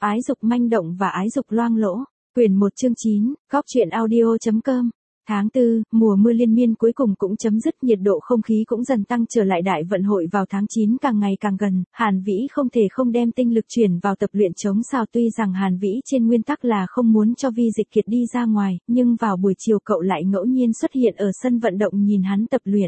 Ái dục manh động và ái dục loang lỗ. Quyển 1 chương 9, Góc truyện audio.com. Tháng 4, mùa mưa liên miên cuối cùng cũng chấm dứt, nhiệt độ không khí cũng dần tăng trở lại. Đại vận hội vào tháng 9 càng ngày càng gần, Hàn Vĩ không thể không đem tinh lực chuyển vào tập luyện chống sao. Tuy rằng Hàn Vĩ trên nguyên tắc là không muốn cho Vi Dịch Kiệt đi ra ngoài, nhưng vào buổi chiều cậu lại ngẫu nhiên xuất hiện ở sân vận động nhìn hắn tập luyện.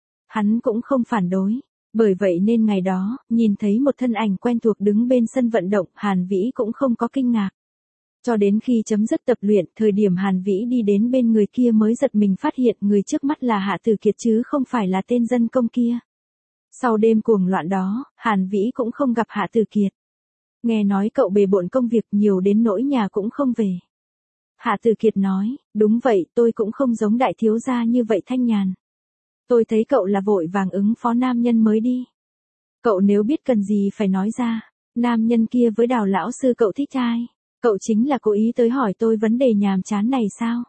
Hắn cũng không phản đối. Bởi vậy nên ngày đó, nhìn thấy một thân ảnh quen thuộc đứng bên sân vận động, Hàn Vĩ cũng không có kinh ngạc. Cho đến khi chấm dứt tập luyện, thời điểm Hàn Vĩ đi đến bên người kia mới giật mình phát hiện người trước mắt là Hạ Tử Kiệt chứ không phải là tên dân công kia. Sau đêm cuồng loạn đó, Hàn Vĩ cũng không gặp Hạ Tử Kiệt. Nghe nói cậu bề bộn công việc nhiều đến nỗi nhà cũng không về. Hạ Tử Kiệt nói, đúng vậy, tôi cũng không giống đại thiếu gia như vậy thanh nhàn. Tôi thấy cậu là vội vàng ứng phó nam nhân mới đi. Cậu nếu biết cần gì phải nói ra. Nam nhân kia với Đào lão sư cậu thích ai? Cậu chính là cố ý tới hỏi tôi vấn đề nhàm chán này sao?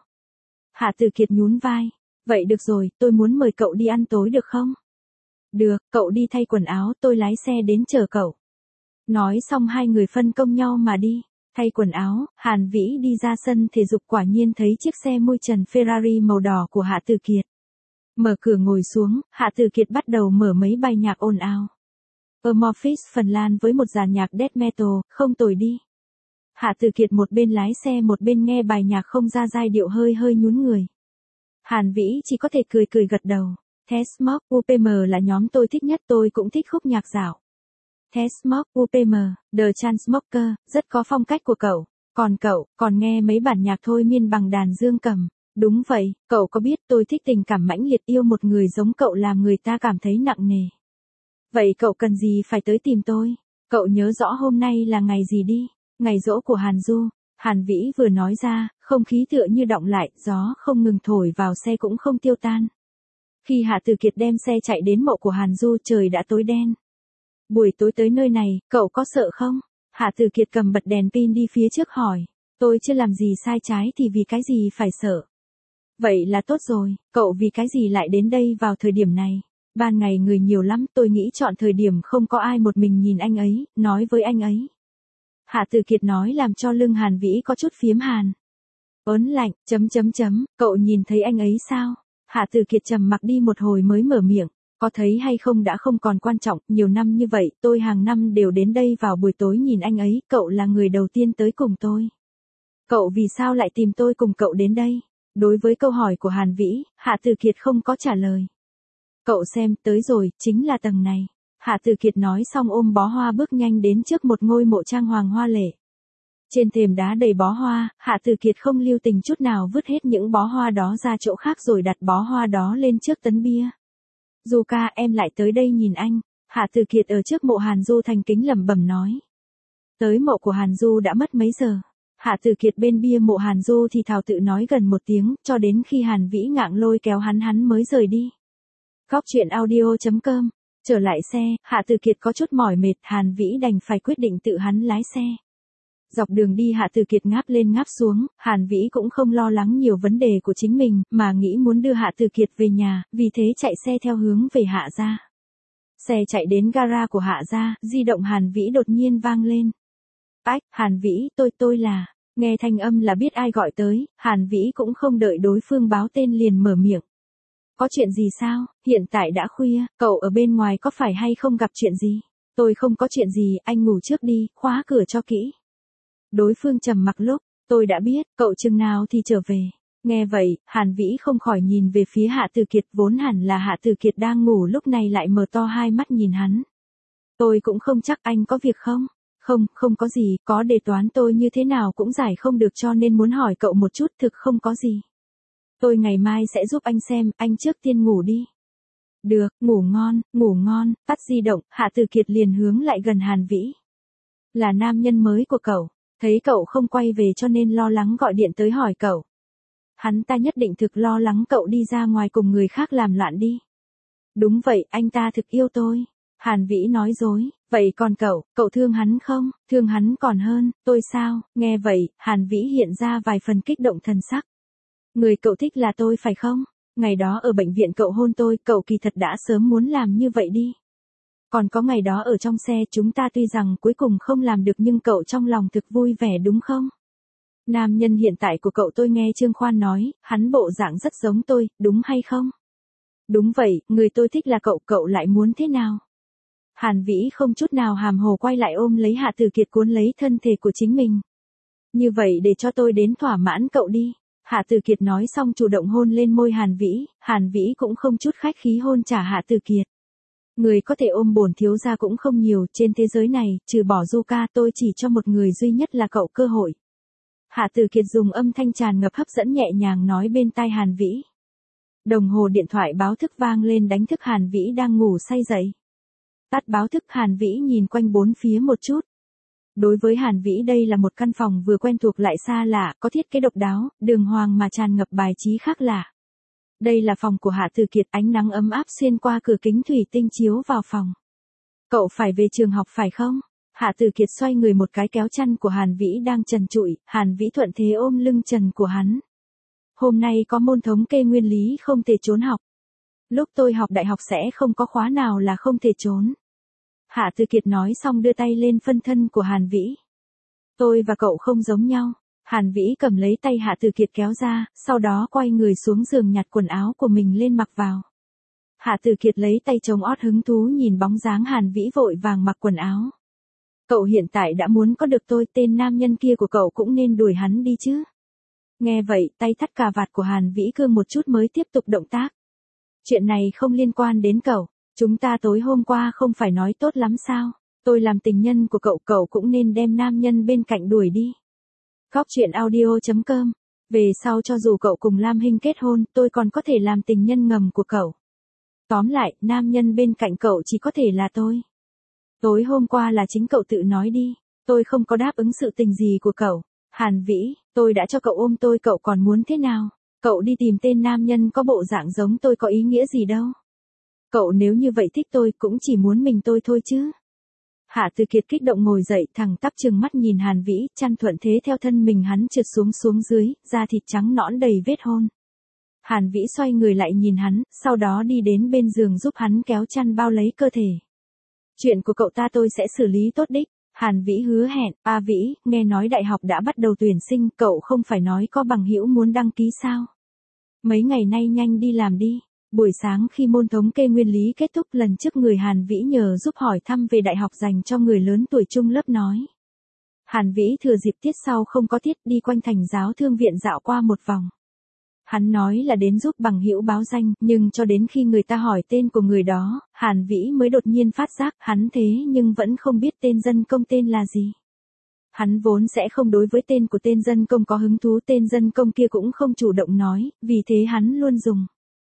Hạ Tử Kiệt nhún vai. Vậy được rồi, tôi muốn mời cậu đi ăn tối được không? Được, cậu đi thay quần áo, tôi lái xe đến chờ cậu. Nói xong hai người phân công nhau mà đi. Thay quần áo, Hàn Vĩ đi ra sân thể dục, quả nhiên thấy chiếc xe mui trần Ferrari màu đỏ của Hạ Tử Kiệt. Mở cửa ngồi xuống, Hạ Tử Kiệt bắt đầu mở mấy bài nhạc ồn ào. Amorphis Phần Lan với một dàn nhạc death metal, không tồi đi. Hạ Tử Kiệt một bên lái xe một bên nghe bài nhạc không ra giai điệu hơi hơi nhún người. Hàn Vĩ chỉ có thể cười cười gật đầu. Testmock UPM là nhóm tôi thích nhất, tôi cũng thích khúc nhạc dạo. Testmock UPM, The Chainsmokers, rất có phong cách của cậu. Còn cậu, còn nghe mấy bản nhạc thôi miên bằng đàn dương cầm. Đúng vậy, cậu có biết tôi thích tình cảm mãnh liệt, yêu một người giống cậu làm người ta cảm thấy nặng nề. Vậy cậu cần gì phải tới tìm tôi? Cậu nhớ rõ hôm nay là ngày gì đi? Ngày giỗ của Hàn Du. Hàn Vĩ vừa nói ra, không khí tựa như đọng lại, gió không ngừng thổi vào xe cũng không tiêu tan. Khi Hạ Tử Kiệt đem xe chạy đến mộ của Hàn Du, trời đã tối đen. Buổi tối tới nơi này, cậu có sợ không? Hạ Tử Kiệt cầm bật đèn pin đi phía trước hỏi. Tôi chưa làm gì sai trái thì vì cái gì phải sợ? Vậy là tốt rồi, cậu vì cái gì lại đến đây vào thời điểm này? Ban ngày người nhiều lắm, tôi nghĩ chọn thời điểm không có ai, một mình nhìn anh ấy, nói với anh ấy. Hạ Tử Kiệt nói làm cho lưng Hàn Vĩ có chút phiếm hàn. Ớn lạnh, cậu nhìn thấy anh ấy sao? Hạ Tử Kiệt trầm mặc đi một hồi mới mở miệng. Có thấy hay không đã không còn quan trọng, nhiều năm như vậy, tôi hàng năm đều đến đây vào buổi tối nhìn anh ấy, cậu là người đầu tiên tới cùng tôi. Cậu vì sao lại tìm tôi cùng cậu đến đây? Đối với câu hỏi của Hàn Vĩ, Hạ Tử Kiệt không có trả lời. Cậu xem, tới rồi, chính là tầng này. Hạ Tử Kiệt nói xong ôm bó hoa bước nhanh đến trước một ngôi mộ trang hoàng hoa lệ. Trên thềm đá đầy bó hoa, Hạ Tử Kiệt không lưu tình chút nào vứt hết những bó hoa đó ra chỗ khác rồi đặt bó hoa đó lên trước tấn bia. Du ca, em lại tới đây nhìn anh. Hạ Tử Kiệt ở trước mộ Hàn Du thành kính lẩm bẩm nói. Tới mộ của Hàn Du đã mất mấy giờ? Hạ Tử Kiệt bên bia mộ Hàn Du thì thào tự nói gần một tiếng, cho đến khi Hàn Vĩ ngạng lôi kéo hắn mới rời đi. Góc truyện audio.com. Trở lại xe, Hạ Tử Kiệt có chút mỏi mệt, Hàn Vĩ đành phải quyết định tự hắn lái xe. Dọc đường đi Hạ Tử Kiệt ngáp lên ngáp xuống, Hàn Vĩ cũng không lo lắng nhiều vấn đề của chính mình, mà nghĩ muốn đưa Hạ Tử Kiệt về nhà, vì thế chạy xe theo hướng về Hạ gia. Xe chạy đến gara của Hạ gia, di động Hàn Vĩ đột nhiên vang lên. Ách, Hàn Vĩ, tôi là, nghe thanh âm là biết ai gọi tới, Hàn Vĩ cũng không đợi đối phương báo tên liền mở miệng. Có chuyện gì sao, hiện tại đã khuya, cậu ở bên ngoài có phải hay không gặp chuyện gì? Tôi không có chuyện gì, anh ngủ trước đi, khóa cửa cho kỹ. Đối phương trầm mặc lúc, tôi đã biết, cậu chừng nào thì trở về. Nghe vậy, Hàn Vĩ không khỏi nhìn về phía Hạ Tử Kiệt, vốn hẳn là Hạ Tử Kiệt đang ngủ lúc này lại mở to hai mắt nhìn hắn. Tôi cũng không chắc, anh có việc không? Không có gì, có đề toán tôi như thế nào cũng giải không được cho nên muốn hỏi cậu một chút, thực không có gì. Tôi ngày mai sẽ giúp anh xem, anh trước tiên ngủ đi. Được, ngủ ngon, tắt di động, Hạ Tử Kiệt liền hướng lại gần Hàn Vĩ. Là nam nhân mới của cậu, thấy cậu không quay về cho nên lo lắng gọi điện tới hỏi cậu. Hắn ta nhất định thực lo lắng cậu đi ra ngoài cùng người khác làm loạn đi. Đúng vậy, anh ta thực yêu tôi. Hàn Vĩ nói dối, vậy còn cậu thương hắn không? Thương hắn còn hơn, tôi sao? Nghe vậy, Hàn Vĩ hiện ra vài phần kích động thần sắc. Người cậu thích là tôi phải không? Ngày đó ở bệnh viện cậu hôn tôi, cậu kỳ thật đã sớm muốn làm như vậy đi. Còn có ngày đó ở trong xe chúng ta tuy rằng cuối cùng không làm được nhưng cậu trong lòng thực vui vẻ đúng không? Nam nhân hiện tại của cậu tôi nghe Trương Khoan nói, hắn bộ dạng rất giống tôi, đúng hay không? Đúng vậy, người tôi thích là cậu, cậu lại muốn thế nào? Hàn Vĩ không chút nào hàm hồ quay lại ôm lấy Hạ Tử Kiệt cuốn lấy thân thể của chính mình. Như vậy để cho tôi đến thỏa mãn cậu đi. Hạ Tử Kiệt nói xong chủ động hôn lên môi Hàn Vĩ cũng không chút khách khí hôn trả Hạ Tử Kiệt. Người có thể ôm bổn thiếu gia cũng không nhiều, trên thế giới này, trừ bỏ Du ca tôi chỉ cho một người duy nhất là cậu cơ hội. Hạ Tử Kiệt dùng âm thanh tràn ngập hấp dẫn nhẹ nhàng nói bên tai Hàn Vĩ. Đồng hồ điện thoại báo thức vang lên đánh thức Hàn Vĩ đang ngủ say dậy. Tắt báo thức Hàn Vĩ nhìn quanh bốn phía một chút. Đối với Hàn Vĩ đây là một căn phòng vừa quen thuộc lại xa lạ, có thiết kế độc đáo, đường hoàng mà tràn ngập bài trí khác lạ. Đây là phòng của Hạ Tử Kiệt, ánh nắng ấm áp xuyên qua cửa kính thủy tinh chiếu vào phòng. Cậu phải về trường học phải không? Hạ Tử Kiệt xoay người một cái kéo chăn của Hàn Vĩ đang trần trụi, Hàn Vĩ thuận thế ôm lưng trần của hắn. Hôm nay có môn thống kê nguyên lý không thể trốn học. Lúc tôi học đại học sẽ không có khóa nào là không thể trốn. Hạ Tử Kiệt nói xong đưa tay lên phân thân của Hàn Vĩ. Tôi và cậu không giống nhau. Hàn Vĩ cầm lấy tay Hạ Tử Kiệt kéo ra, sau đó quay người xuống giường nhặt quần áo của mình lên mặc vào. Hạ Tử Kiệt lấy tay chống ót hứng thú nhìn bóng dáng Hàn Vĩ vội vàng mặc quần áo. Cậu hiện tại đã muốn có được tôi, tên nam nhân kia của cậu cũng nên đuổi hắn đi chứ. Nghe vậy, tay thắt cà vạt của Hàn Vĩ cương một chút mới tiếp tục động tác. Chuyện này không liên quan đến cậu, chúng ta tối hôm qua không phải nói tốt lắm sao, tôi làm tình nhân của cậu, cậu cũng nên đem nam nhân bên cạnh đuổi đi. Góc truyện audio.com. Về sau cho dù cậu cùng Lam Hinh kết hôn, tôi còn có thể làm tình nhân ngầm của cậu. Tóm lại, nam nhân bên cạnh cậu chỉ có thể là tôi. Tối hôm qua là chính cậu tự nói đi, tôi không có đáp ứng sự tình gì của cậu. Hàn Vĩ, tôi đã cho cậu ôm tôi, cậu còn muốn thế nào? Cậu đi tìm tên nam nhân có bộ dạng giống tôi có ý nghĩa gì đâu. Cậu nếu như vậy thích tôi cũng chỉ muốn mình tôi thôi chứ. Hạ Tử Kiệt kích động ngồi dậy thẳng tắp trừng mắt nhìn Hàn Vĩ, chăn thuận thế theo thân mình hắn trượt xuống dưới, da thịt trắng nõn đầy vết hôn. Hàn Vĩ xoay người lại nhìn hắn, sau đó đi đến bên giường giúp hắn kéo chăn bao lấy cơ thể. Chuyện của cậu ta tôi sẽ xử lý tốt đích. Hàn Vĩ hứa hẹn. A Vĩ, nghe nói đại học đã bắt đầu tuyển sinh, cậu không phải nói có bằng hữu muốn đăng ký sao? Mấy ngày nay nhanh đi làm đi. Buổi sáng khi môn thống kê nguyên lý kết thúc, lần trước người Hàn Vĩ nhờ giúp hỏi thăm về đại học dành cho người lớn tuổi chung lớp nói. Hàn Vĩ thừa dịp tiết sau không có tiết đi quanh thành giáo thương viện dạo qua một vòng. Hắn nói là đến giúp bằng hữu báo danh, nhưng cho đến khi người ta hỏi tên của người đó, Hàn Vĩ mới đột nhiên phát giác hắn thế nhưng vẫn không biết tên dân công tên là gì. Hắn vốn sẽ không đối với tên của tên dân công có hứng thú, tên dân công kia cũng không chủ động nói, vì thế hắn luôn dùng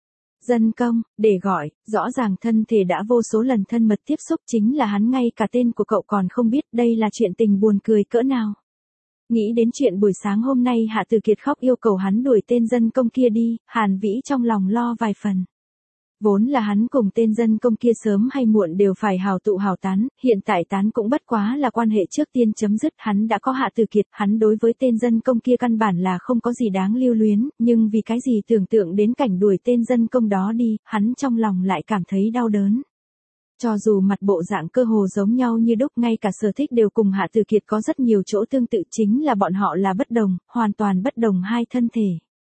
dân công để gọi, rõ ràng thân thể đã vô số lần thân mật tiếp xúc, chính là hắn ngay cả tên của cậu còn không biết, đây là chuyện tình buồn cười cỡ nào. Nghĩ đến chuyện buổi sáng hôm nay Hạ Tử Kiệt khóc yêu cầu hắn đuổi tên dân công kia đi, Hàn Vĩ trong lòng lo vài phần. Vốn là hắn cùng tên dân công kia sớm hay muộn đều phải hào tụ hào tán, hiện tại tán cũng bất quá là quan hệ trước tiên chấm dứt, hắn đã có Hạ Tử Kiệt, hắn đối với tên dân công kia căn bản là không có gì đáng lưu luyến, nhưng vì cái gì tưởng tượng đến cảnh đuổi tên dân công đó đi, hắn trong lòng lại cảm thấy đau đớn. Cho dù mặt bộ dạng cơ hồ giống nhau như đúc, ngay cả sở thích đều cùng Hạ Tử Kiệt có rất nhiều chỗ tương tự, chính là bọn họ là bất đồng, hoàn toàn bất đồng hai thân thể.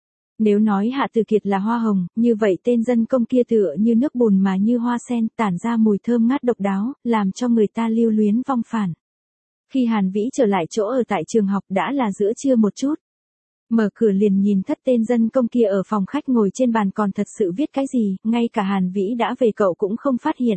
Nếu nói Hạ Tử Kiệt là hoa hồng, như vậy tên dân công kia tựa như nước bùn mà như hoa sen, tản ra mùi thơm ngát độc đáo, làm cho người ta lưu luyến vong phản. Khi Hàn Vĩ trở lại chỗ ở tại trường học đã là giữa trưa một chút. Mở cửa liền nhìn thất tên dân công kia ở phòng khách ngồi trên bàn còn thật sự viết cái gì, ngay cả Hàn Vĩ đã về cậu cũng không phát hiện.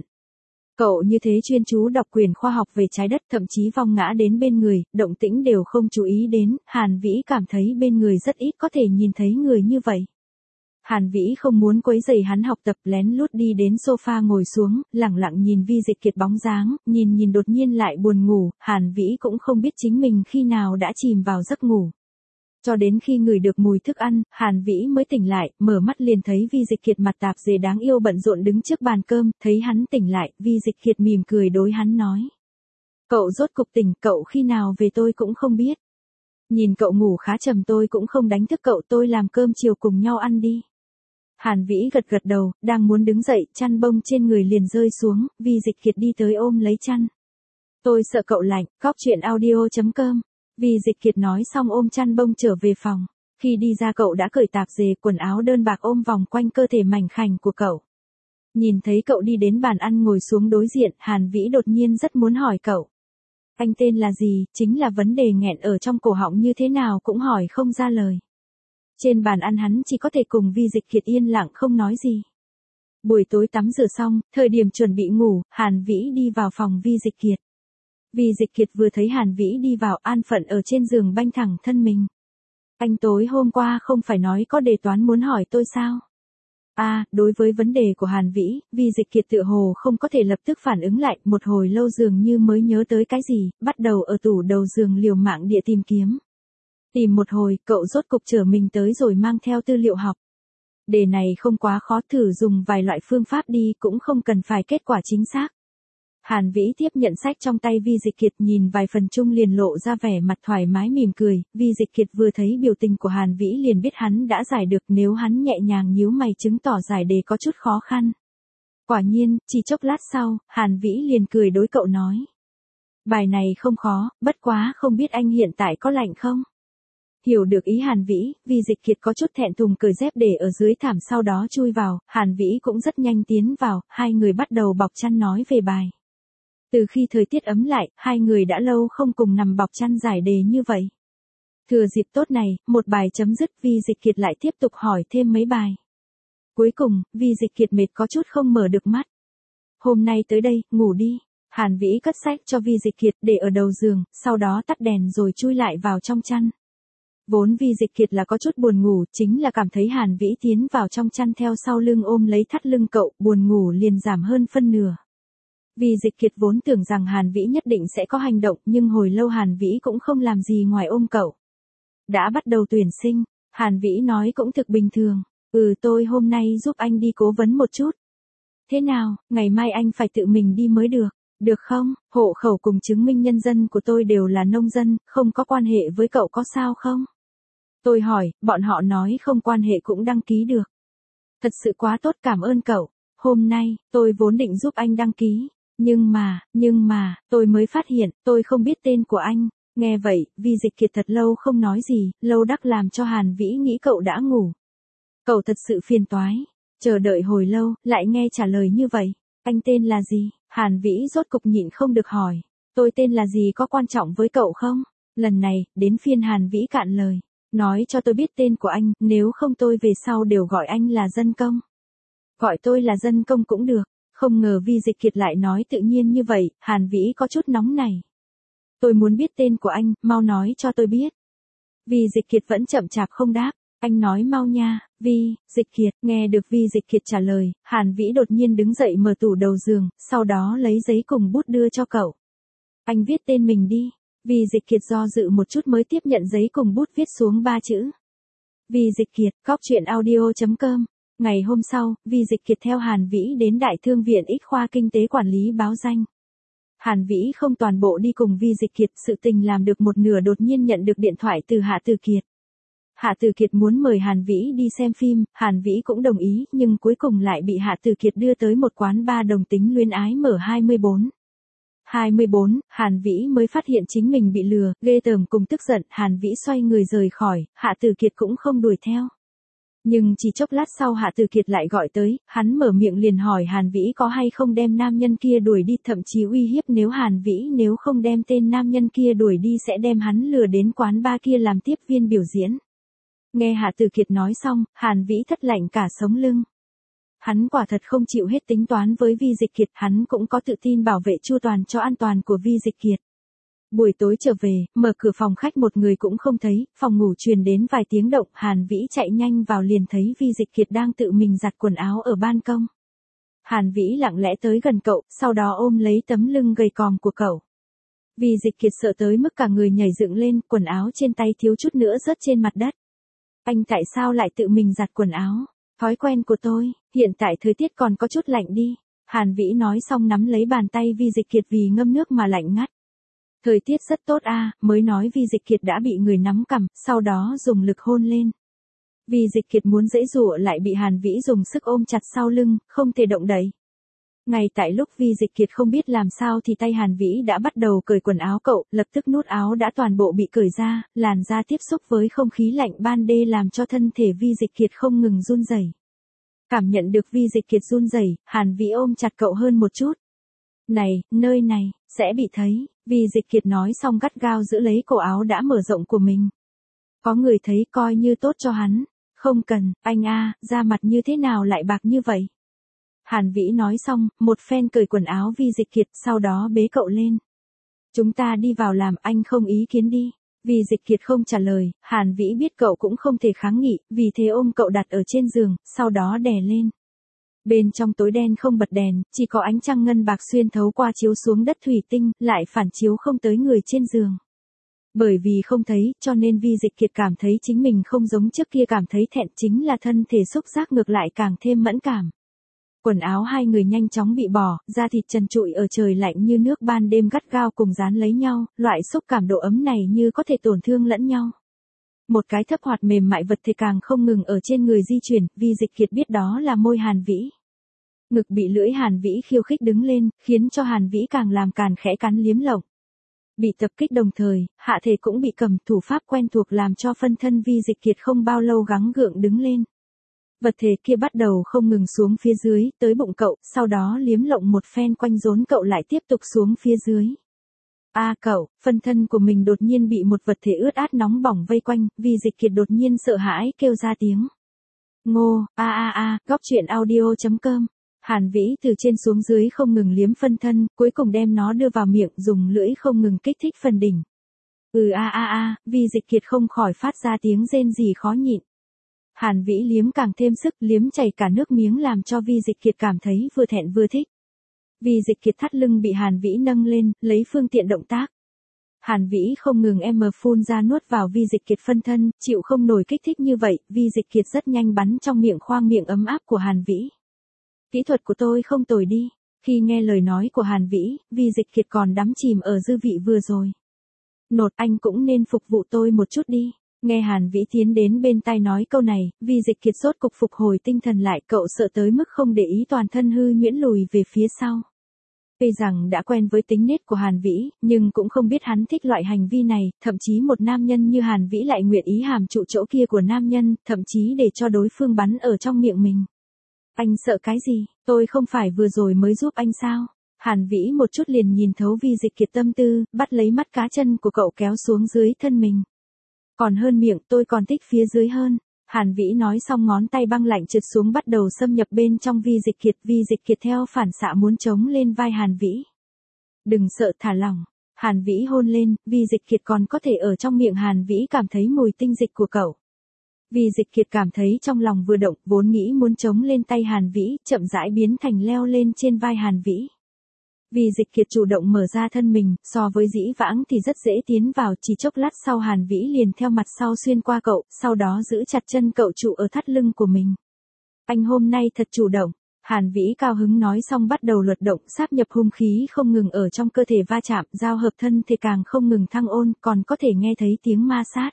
Cậu như thế chuyên chú đọc quyển khoa học về trái đất, thậm chí vong ngã đến bên người, động tĩnh đều không chú ý đến, Hàn Vĩ cảm thấy bên người rất ít có thể nhìn thấy người như vậy. Hàn Vĩ không muốn quấy rầy hắn học tập, lén lút đi đến sofa ngồi xuống, lẳng lặng nhìn Vi Dịch Kiệt bóng dáng, nhìn đột nhiên lại buồn ngủ, Hàn Vĩ cũng không biết chính mình khi nào đã chìm vào giấc ngủ. Cho đến khi ngửi được mùi thức ăn, Hàn Vĩ mới tỉnh lại, mở mắt liền thấy Vi Dịch Kiệt mặt tạp dề đáng yêu bận rộn đứng trước bàn cơm, thấy hắn tỉnh lại, Vi Dịch Kiệt mỉm cười đối hắn nói. Cậu rốt cục tỉnh, cậu khi nào về tôi cũng không biết. Nhìn cậu ngủ khá trầm tôi cũng không đánh thức cậu, tôi làm cơm chiều cùng nhau ăn đi. Hàn Vĩ gật gật đầu, đang muốn đứng dậy, chăn bông trên người liền rơi xuống, Vi Dịch Kiệt đi tới ôm lấy chăn. Tôi sợ cậu lạnh, cóc truyện audio.com. Vi Dịch Kiệt nói xong ôm chăn bông trở về phòng. Khi đi ra cậu đã cởi tạp dề, quần áo đơn bạc ôm vòng quanh cơ thể mảnh khảnh của cậu. Nhìn thấy cậu đi đến bàn ăn ngồi xuống đối diện, Hàn Vĩ đột nhiên rất muốn hỏi cậu. Anh tên là gì, chính là vấn đề nghẹn ở trong cổ họng như thế nào cũng hỏi không ra lời. Trên bàn ăn hắn chỉ có thể cùng Vi Dịch Kiệt yên lặng không nói gì. Buổi tối tắm rửa xong, thời điểm chuẩn bị ngủ, Hàn Vĩ đi vào phòng Vi Dịch Kiệt. Vi Dịch Kiệt vừa thấy Hàn Vĩ đi vào, an phận ở trên giường banh thẳng thân mình. Anh tối hôm qua không phải nói có đề toán muốn hỏi tôi sao? Đối với vấn đề của Hàn Vĩ, Vi Dịch Kiệt tựa hồ không có thể lập tức phản ứng lại, một hồi lâu dường như mới nhớ tới cái gì, bắt đầu ở tủ đầu giường liều mạng địa tìm kiếm. Tìm một hồi, cậu rốt cục trở mình tới rồi mang theo tư liệu học. Đề này không quá khó, thử dùng vài loại phương pháp đi, cũng không cần phải kết quả chính xác. Hàn Vĩ tiếp nhận sách trong tay Vi Dịch Kiệt, nhìn vài phần chung liền lộ ra vẻ mặt thoải mái mỉm cười. Vi Dịch Kiệt vừa thấy biểu tình của Hàn Vĩ liền biết hắn đã giải được, nếu hắn nhẹ nhàng nhíu mày chứng tỏ giải đề có chút khó khăn. Quả nhiên, chỉ chốc lát sau, Hàn Vĩ liền cười đối cậu nói. Bài này không khó, bất quá không biết anh hiện tại có lạnh không? Hiểu được ý Hàn Vĩ, Vi Dịch Kiệt có chút thẹn thùng cởi dép để ở dưới thảm sau đó chui vào, Hàn Vĩ cũng rất nhanh tiến vào, hai người bắt đầu bọc chăn nói về bài. Từ khi thời tiết ấm lại, hai người đã lâu không cùng nằm bọc chăn giải đề như vậy. Thừa dịp tốt này, một bài chấm dứt, Vi Dịch Kiệt lại tiếp tục hỏi thêm mấy bài. Cuối cùng, Vi Dịch Kiệt mệt có chút không mở được mắt. Hôm nay tới đây, ngủ đi. Hàn Vĩ cất sách cho Vi Dịch Kiệt để ở đầu giường, sau đó tắt đèn rồi chui lại vào trong chăn. Vốn Vi Dịch Kiệt là có chút buồn ngủ, chính là cảm thấy Hàn Vĩ tiến vào trong chăn theo sau lưng ôm lấy thắt lưng cậu, buồn ngủ liền giảm hơn phân nửa. Vi Dịch Kiệt vốn tưởng rằng Hàn Vĩ nhất định sẽ có hành động, nhưng hồi lâu Hàn Vĩ cũng không làm gì ngoài ôm cậu. Đã bắt đầu tuyển sinh, Hàn Vĩ nói cũng thực bình thường. Tôi hôm nay giúp anh đi cố vấn một chút. Thế nào, ngày mai anh phải tự mình đi mới được, được không? Hộ khẩu cùng chứng minh nhân dân của tôi đều là nông dân, không có quan hệ với cậu có sao không? Tôi hỏi, bọn họ nói không quan hệ cũng đăng ký được. Thật sự quá tốt, cảm ơn cậu. Hôm nay, tôi vốn định giúp anh đăng ký. Nhưng mà, tôi mới phát hiện, tôi không biết tên của anh. Nghe vậy, Vi Dịch Kiệt thật lâu không nói gì, lâu đắc làm cho Hàn Vĩ nghĩ cậu đã ngủ. Cậu thật sự phiền toái. Chờ đợi hồi lâu, lại nghe trả lời như vậy. Anh tên là gì? Hàn Vĩ rốt cục nhịn không được hỏi. Tôi tên là gì có quan trọng với cậu không? Lần này, đến phiên Hàn Vĩ cạn lời. Nói cho tôi biết tên của anh, nếu không tôi về sau đều gọi anh là Dân Công. Gọi tôi là Dân Công cũng được. Không ngờ Vi Dịch Kiệt lại nói tự nhiên như vậy, Hàn Vĩ có chút nóng này. Tôi muốn biết tên của anh, mau nói cho tôi biết. Vi Dịch Kiệt vẫn chậm chạp không đáp, anh nói mau nha, Vi Dịch Kiệt. Nghe được Vi Dịch Kiệt trả lời, Hàn Vĩ đột nhiên đứng dậy mở tủ đầu giường, sau đó lấy giấy cùng bút đưa cho cậu. Anh viết tên mình đi. Vi Dịch Kiệt do dự một chút mới tiếp nhận giấy cùng bút viết xuống 3 chữ. Vi Dịch Kiệt, cóc truyện audio.com. Ngày hôm sau, Vi Dịch Kiệt theo Hàn Vĩ đến Đại Thương viện X khoa Kinh tế Quản lý báo danh. Hàn Vĩ không toàn bộ đi cùng Vi Dịch Kiệt, sự tình làm được một nửa đột nhiên nhận được điện thoại từ Hạ Từ Kiệt. Hạ Từ Kiệt muốn mời Hàn Vĩ đi xem phim, Hàn Vĩ cũng đồng ý, nhưng cuối cùng lại bị Hạ Từ Kiệt đưa tới một quán bar đồng tính luyến ái mở 24. Hàn Vĩ mới phát hiện chính mình bị lừa, ghê tởm cùng tức giận, Hàn Vĩ xoay người rời khỏi, Hạ Từ Kiệt cũng không đuổi theo. Nhưng chỉ chốc lát sau Hạ Từ Kiệt lại gọi tới, hắn mở miệng liền hỏi Hàn Vĩ có hay không đem nam nhân kia đuổi đi, thậm chí uy hiếp nếu Hàn Vĩ nếu không đem tên nam nhân kia đuổi đi sẽ đem hắn lừa đến quán bar kia làm tiếp viên biểu diễn. Nghe Hạ Từ Kiệt nói xong, Hàn Vĩ thất lạnh cả sống lưng. Hắn quả thật không chịu hết tính toán với Vi Dịch Kiệt, hắn cũng có tự tin bảo vệ chu toàn cho an toàn của Vi Dịch Kiệt. Buổi tối trở về, mở cửa phòng khách một người cũng không thấy, phòng ngủ truyền đến vài tiếng động, Hàn Vĩ chạy nhanh vào liền thấy Vi Dịch Kiệt đang tự mình giặt quần áo ở ban công. Hàn Vĩ lặng lẽ tới gần cậu, sau đó ôm lấy tấm lưng gầy còm của cậu. Vi Dịch Kiệt sợ tới mức cả người nhảy dựng lên, quần áo trên tay thiếu chút nữa rớt trên mặt đất. Anh tại sao lại tự mình giặt quần áo? Thói quen của tôi, hiện tại thời tiết còn có chút lạnh đi. Hàn Vĩ nói xong nắm lấy bàn tay Vi Dịch Kiệt vì ngâm nước mà lạnh ngắt. Thời tiết rất tốt mới nói Vi Dịch Kiệt đã bị người nắm cằm, sau đó dùng lực hôn lên. Vi Dịch Kiệt muốn giãy giụa lại bị Hàn Vĩ dùng sức ôm chặt sau lưng, không thể động đậy. Ngay tại lúc Vi Dịch Kiệt không biết làm sao thì tay Hàn Vĩ đã bắt đầu cởi quần áo cậu, lập tức nút áo đã toàn bộ bị cởi ra, làn da tiếp xúc với không khí lạnh ban đêm làm cho thân thể Vi Dịch Kiệt không ngừng run rẩy. Cảm nhận được Vi Dịch Kiệt run rẩy, Hàn Vĩ ôm chặt cậu hơn một chút. Này, nơi này, sẽ bị thấy, Vi Dịch Kiệt nói xong gắt gao giữ lấy cổ áo đã mở rộng của mình. Có người thấy coi như tốt cho hắn. Không cần, anh a, da mặt như thế nào lại bạc như vậy? Hàn Vĩ nói xong, một phen cởi quần áo Vi Dịch Kiệt, sau đó bế cậu lên. Chúng ta đi vào làm, anh không ý kiến đi. Vi Dịch Kiệt không trả lời, Hàn Vĩ biết cậu cũng không thể kháng nghị, vì thế ôm cậu đặt ở trên giường, sau đó đè lên. Bên trong tối đen không bật đèn, chỉ có ánh trăng ngân bạc xuyên thấu qua chiếu xuống đất thủy tinh, lại phản chiếu không tới người trên giường. Bởi vì không thấy, cho nên Vi Dịch Kiệt cảm thấy chính mình không giống trước kia cảm thấy thẹn, chính là thân thể xúc giác ngược lại càng thêm mẫn cảm. Quần áo hai người nhanh chóng bị bỏ, da thịt trần trụi ở trời lạnh như nước ban đêm gắt gao cùng dán lấy nhau, loại xúc cảm độ ấm này như có thể tổn thương lẫn nhau. Một cái thấp hoạt mềm mại vật thể càng không ngừng ở trên người di chuyển, Vi Dịch Kiệt biết đó là môi Hàn Vĩ. Ngực bị lưỡi Hàn Vĩ khiêu khích đứng lên, khiến cho Hàn Vĩ càng làm càn khẽ cắn liếm lộng. Bị tập kích đồng thời, hạ thể cũng bị cầm, thủ pháp quen thuộc làm cho phân thân Vi Dịch Kiệt không bao lâu gắng gượng đứng lên. Vật thể kia bắt đầu không ngừng xuống phía dưới, tới bụng cậu, sau đó liếm lộng một phen quanh rốn cậu lại tiếp tục xuống phía dưới. Cậu, phân thân của mình đột nhiên bị một vật thể ướt át nóng bỏng vây quanh, Vi Dịch Kiệt đột nhiên sợ hãi kêu ra tiếng. Ngô, góc truyện audio.com. Hàn Vĩ từ trên xuống dưới không ngừng liếm phân thân, cuối cùng đem nó đưa vào miệng, dùng lưỡi không ngừng kích thích phần đỉnh. Vi Dịch Kiệt không khỏi phát ra tiếng rên rỉ khó nhịn. Hàn Vĩ liếm càng thêm sức, liếm chảy cả nước miếng làm cho Vi Dịch Kiệt cảm thấy vừa thẹn vừa thích. Vi Dịch Kiệt thắt lưng bị Hàn Vĩ nâng lên, lấy phương tiện động tác. Hàn Vĩ không ngừng phun ra nuốt vào Vi Dịch Kiệt phân thân, chịu không nổi kích thích như vậy, Vi Dịch Kiệt rất nhanh bắn trong miệng khoang miệng ấm áp của Hàn Vĩ. Kỹ thuật của tôi không tồi đi. Khi nghe lời nói của Hàn Vĩ, Vi Dịch Kiệt còn đắm chìm ở dư vị vừa rồi. Nột, anh cũng nên phục vụ tôi một chút đi. Nghe Hàn Vĩ tiến đến bên tai nói câu này, Vi Dịch Kiệt rốt cục phục hồi tinh thần lại, cậu sợ tới mức không để ý toàn thân hư nhuyễn lùi về phía sau. Tuy rằng đã quen với tính nết của Hàn Vĩ, nhưng cũng không biết hắn thích loại hành vi này, thậm chí một nam nhân như Hàn Vĩ lại nguyện ý hàm trụ chỗ kia của nam nhân, thậm chí để cho đối phương bắn ở trong miệng mình. Anh sợ cái gì, tôi không phải vừa rồi mới giúp anh sao? Hàn Vĩ một chút liền nhìn thấu Vi Dịch Kiệt tâm tư, bắt lấy mắt cá chân của cậu kéo xuống dưới thân mình. Còn hơn miệng, tôi còn thích phía dưới hơn. Hàn Vĩ nói xong ngón tay băng lạnh trượt xuống bắt đầu xâm nhập bên trong Vi Dịch Kiệt theo phản xạ muốn chống lên vai Hàn Vĩ. Đừng sợ, thả lỏng. Hàn Vĩ hôn lên, Vi Dịch Kiệt còn có thể ở trong miệng Hàn Vĩ cảm thấy mùi tinh dịch của cậu. Vi Dịch Kiệt cảm thấy trong lòng vừa động, vốn nghĩ muốn chống lên tay Hàn Vĩ, chậm rãi biến thành leo lên trên vai Hàn Vĩ. Vi Dịch Kiệt chủ động mở ra thân mình, so với dĩ vãng thì rất dễ tiến vào, chỉ chốc lát sau Hàn Vĩ liền theo mặt sau xuyên qua cậu, sau đó giữ chặt chân cậu trụ ở thắt lưng của mình. Anh hôm nay thật chủ động. Hàn Vĩ cao hứng nói xong bắt đầu luật động, sáp nhập hung khí không ngừng ở trong cơ thể va chạm, giao hợp thân thể càng không ngừng thăng ôn, còn có thể nghe thấy tiếng ma sát.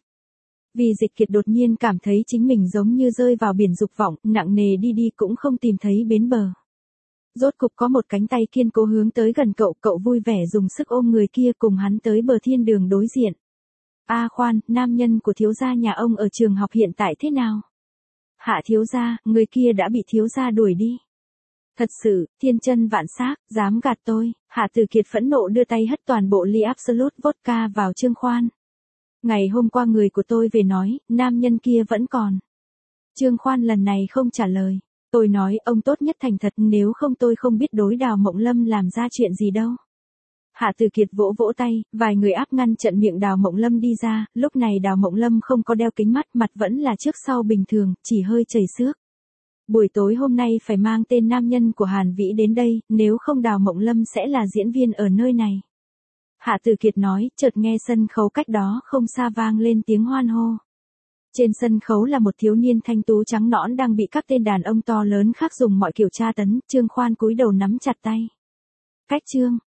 Vi Dịch Kiệt đột nhiên cảm thấy chính mình giống như rơi vào biển dục vọng, nặng nề đi đi cũng không tìm thấy bến bờ. Rốt cục có một cánh tay kiên cố hướng tới gần cậu, cậu vui vẻ dùng sức ôm người kia cùng hắn tới bờ thiên đường đối diện. Khoan, nam nhân của thiếu gia nhà ông ở trường học hiện tại thế nào? Hạ thiếu gia, người kia đã bị thiếu gia đuổi đi. Thật sự, thiên chân vạn xác, dám gạt tôi. Hạ Từ Kiệt phẫn nộ đưa tay hất toàn bộ ly Absolute Vodka vào Trương Khoan. Ngày hôm qua người của tôi về nói, nam nhân kia vẫn còn. Trương Khoan lần này không trả lời. Tôi nói, ông tốt nhất thành thật, nếu không tôi không biết đối Đào Mộng Lâm làm ra chuyện gì đâu. Hạ Từ Kiệt vỗ vỗ tay, vài người áp ngăn trận miệng Đào Mộng Lâm đi ra, lúc này Đào Mộng Lâm không có đeo kính mắt, mặt vẫn là trước sau bình thường, chỉ hơi chảy xước. Buổi tối hôm nay phải mang tên nam nhân của Hàn Vĩ đến đây, nếu không Đào Mộng Lâm sẽ là diễn viên ở nơi này. Hạ Từ Kiệt nói, chợt nghe sân khấu cách đó không xa vang lên tiếng hoan hô. Trên sân khấu là một thiếu niên thanh tú trắng nõn đang bị các tên đàn ông to lớn khác dùng mọi kiểu tra tấn, Trương Khoan cúi đầu nắm chặt tay. Cách Trương,